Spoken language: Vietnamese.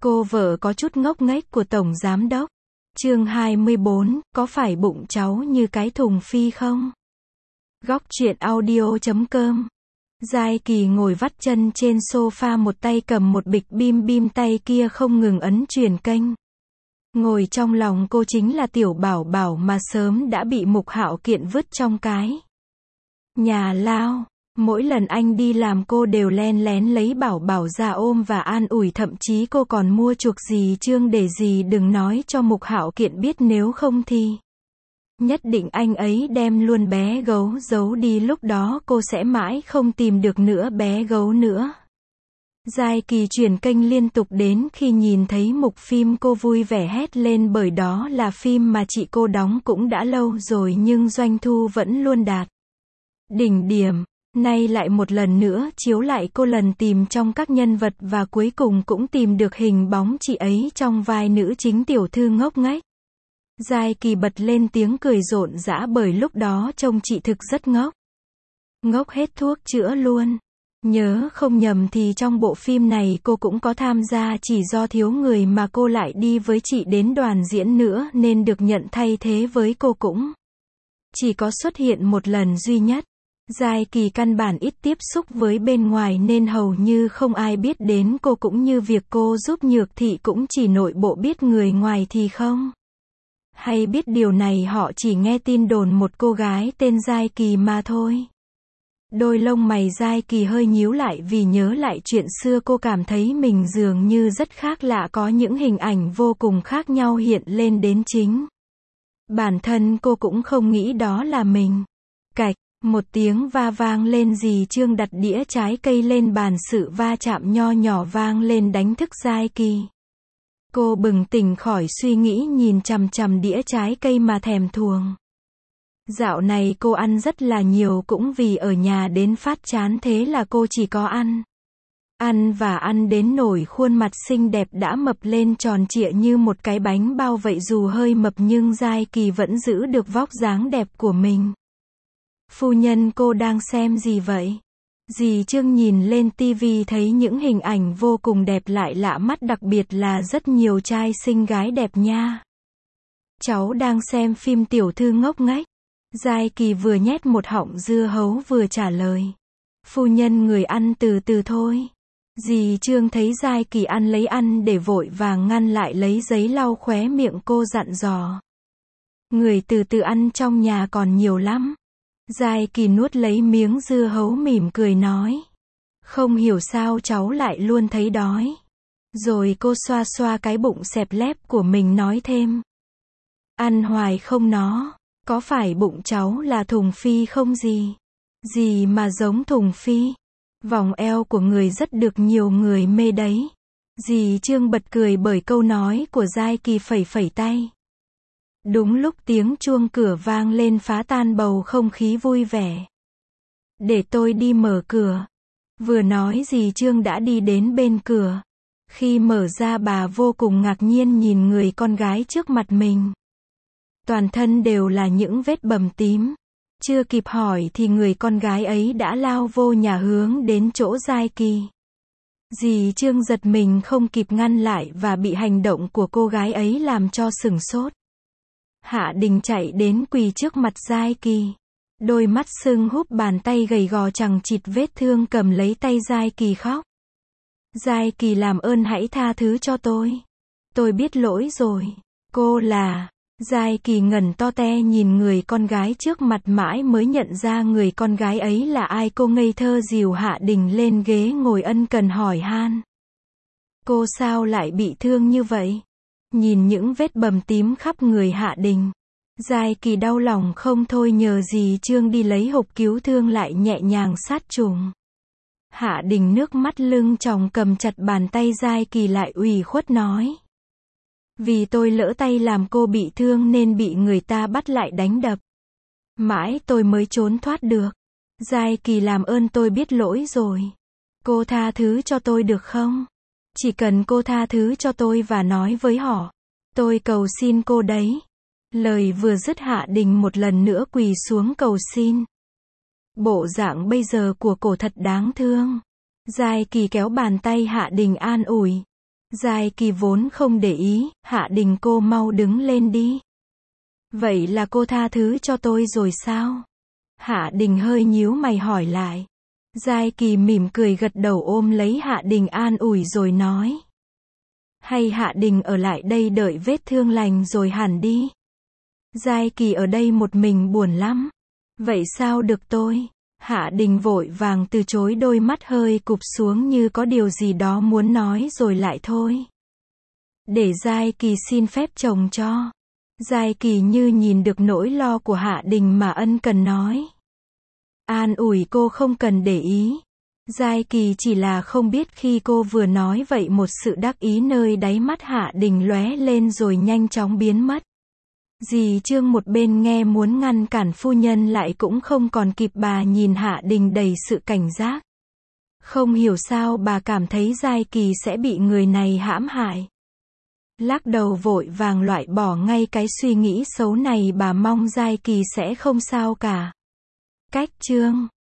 Cô vợ có chút ngốc nghếch của tổng giám đốc. Chương 24, có phải bụng cháu như cái thùng phi không? Góc truyện audio.com. Giai Kỳ ngồi vắt chân trên sofa, một tay cầm một bịch bim bim, tay kia không ngừng ấn truyền kênh. Ngồi trong lòng cô chính là tiểu bảo bảo mà sớm đã bị Mục Hạo Kiện vứt trong cái nhà lao. Mỗi lần anh đi làm cô đều len lén lấy bảo bảo ra ôm và an ủi, thậm chí cô còn mua chuộc dì Trương để dì đừng nói cho Mục Hạo Kiện biết, nếu không thì nhất định anh ấy đem luôn bé gấu giấu đi, lúc đó cô sẽ mãi không tìm được nữa bé gấu nữa. Giai Kỳ chuyển kênh liên tục đến khi nhìn thấy mục phim cô vui vẻ hét lên, bởi đó là phim mà chị cô đóng cũng đã lâu rồi nhưng doanh thu vẫn luôn đạt đỉnh điểm. Nay lại một lần nữa chiếu lại cô lần tìm trong các nhân vật và cuối cùng cũng tìm được hình bóng chị ấy trong vai nữ chính tiểu thư ngốc nghếch. Giai Kỳ bật lên tiếng cười rộn rã, bởi lúc đó trông chị thực rất ngốc. Ngốc hết thuốc chữa luôn. Nhớ không nhầm thì trong bộ phim này cô cũng có tham gia, chỉ do thiếu người mà cô lại đi với chị đến đoàn diễn nữa nên được nhận thay thế với cô cũng chỉ có xuất hiện một lần duy nhất. Giai Kỳ căn bản ít tiếp xúc với bên ngoài nên hầu như không ai biết đến cô, cũng như việc cô giúp Nhược Thị cũng chỉ nội bộ biết, người ngoài thì không hay biết điều này, họ chỉ nghe tin đồn một cô gái tên Giai Kỳ mà thôi. Đôi lông mày Giai Kỳ hơi nhíu lại vì nhớ lại chuyện xưa, cô cảm thấy mình dường như rất khác lạ, có những hình ảnh vô cùng khác nhau hiện lên đến chính bản thân cô cũng không nghĩ đó là mình. Cạch, một tiếng va vang lên, dì Trương đặt đĩa trái cây lên bàn, sự va chạm nho nhỏ vang lên đánh thức Giai Kỳ. Cô bừng tỉnh khỏi suy nghĩ, nhìn chằm chằm đĩa trái cây mà thèm thuồng. Dạo này cô ăn rất là nhiều, cũng vì ở nhà đến phát chán thế là cô chỉ có ăn và ăn đến nổi khuôn mặt xinh đẹp đã mập lên tròn trịa như một cái bánh bao vậy. Dù hơi mập nhưng Giai Kỳ vẫn giữ được vóc dáng đẹp của mình. Phu nhân, cô đang xem gì vậy? Dì Trương nhìn lên tivi thấy những hình ảnh vô cùng đẹp lại lạ mắt, đặc biệt là rất nhiều trai xinh gái đẹp nha. Cháu đang xem phim tiểu thư ngốc nghếch. Giai Kỳ vừa nhét một họng dưa hấu vừa trả lời. Phu nhân, người ăn từ từ thôi. Dì Trương thấy Giai Kỳ ăn lấy ăn để vội vàng ngăn lại, lấy giấy lau khóe miệng, cô dặn dò. Người từ từ ăn, trong nhà còn nhiều lắm. Giai Kỳ nuốt lấy miếng dưa hấu mỉm cười nói. Không hiểu sao cháu lại luôn thấy đói. Rồi cô xoa xoa cái bụng xẹp lép của mình nói thêm. Ăn hoài không nó. Có phải bụng cháu là thùng phi không gì? Gì mà giống thùng phi? Vòng eo của người rất được nhiều người mê đấy. Dì Trương bật cười bởi câu nói của Giai Kỳ, phẩy phẩy tay. Đúng lúc tiếng chuông cửa vang lên phá tan bầu không khí vui vẻ. Để tôi đi mở cửa. Vừa nói dì Trương đã đi đến bên cửa. Khi mở ra, bà vô cùng ngạc nhiên nhìn người con gái trước mặt mình. Toàn thân đều là những vết bầm tím. Chưa kịp hỏi thì người con gái ấy đã lao vô nhà hướng đến chỗ Giai Kỳ. Dì Trương giật mình không kịp ngăn lại và bị hành động của cô gái ấy làm cho sửng sốt. Hạ Đình chạy đến quỳ trước mặt Giai Kỳ. Đôi mắt sưng húp, bàn tay gầy gò chằng chịt vết thương cầm lấy tay Giai Kỳ khóc. Giai Kỳ, làm ơn hãy tha thứ cho tôi. Tôi biết lỗi rồi. Cô là... Giai Kỳ ngẩn to te nhìn người con gái trước mặt, mãi mới nhận ra người con gái ấy là ai. Cô ngây thơ dìu Hạ Đình lên ghế ngồi, ân cần hỏi han. Cô sao lại bị thương như vậy? Nhìn những vết bầm tím khắp người Hạ Đình, Giai Kỳ đau lòng không thôi, nhờ dì Trương đi lấy hộp cứu thương lại nhẹ nhàng sát trùng. Hạ Đình nước mắt lưng tròng cầm chặt bàn tay Giai Kỳ lại ủy khuất nói. Vì tôi lỡ tay làm cô bị thương nên bị người ta bắt lại đánh đập. Mãi tôi mới trốn thoát được. Giai Kỳ, làm ơn, tôi biết lỗi rồi. Cô tha thứ cho tôi được không? Chỉ cần cô tha thứ cho tôi và nói với họ. Tôi cầu xin cô đấy. Lời vừa dứt, Hạ Đình một lần nữa quỳ xuống cầu xin. Bộ dạng bây giờ của cổ thật đáng thương. Giai Kỳ kéo bàn tay Hạ Đình an ủi. Giai Kỳ vốn không để ý, Hạ Đình cô mau đứng lên đi. Vậy là cô tha thứ cho tôi rồi sao? Hạ Đình hơi nhíu mày hỏi lại. Giai Kỳ mỉm cười gật đầu ôm lấy Hạ Đình an ủi rồi nói. Hay Hạ Đình ở lại đây đợi vết thương lành rồi hẳn đi. Giai Kỳ ở đây một mình buồn lắm. Vậy sao được tôi? Hạ Đình vội vàng từ chối, đôi mắt hơi cụp xuống như có điều gì đó muốn nói rồi lại thôi. Để Giai Kỳ xin phép chồng cho. Giai Kỳ như nhìn được nỗi lo của Hạ Đình mà ân cần nói. An ủi cô không cần để ý. Giai Kỳ chỉ là không biết khi cô vừa nói vậy một sự đắc ý nơi đáy mắt Hạ Đình lóe lên rồi nhanh chóng biến mất. Dì Trương một bên nghe muốn ngăn cản phu nhân lại cũng không còn kịp, bà nhìn Hạ Đình đầy sự cảnh giác. Không hiểu sao bà cảm thấy Giai Kỳ sẽ bị người này hãm hại. Lắc đầu vội vàng loại bỏ ngay cái suy nghĩ xấu này, bà mong Giai Kỳ sẽ không sao cả. Cách chương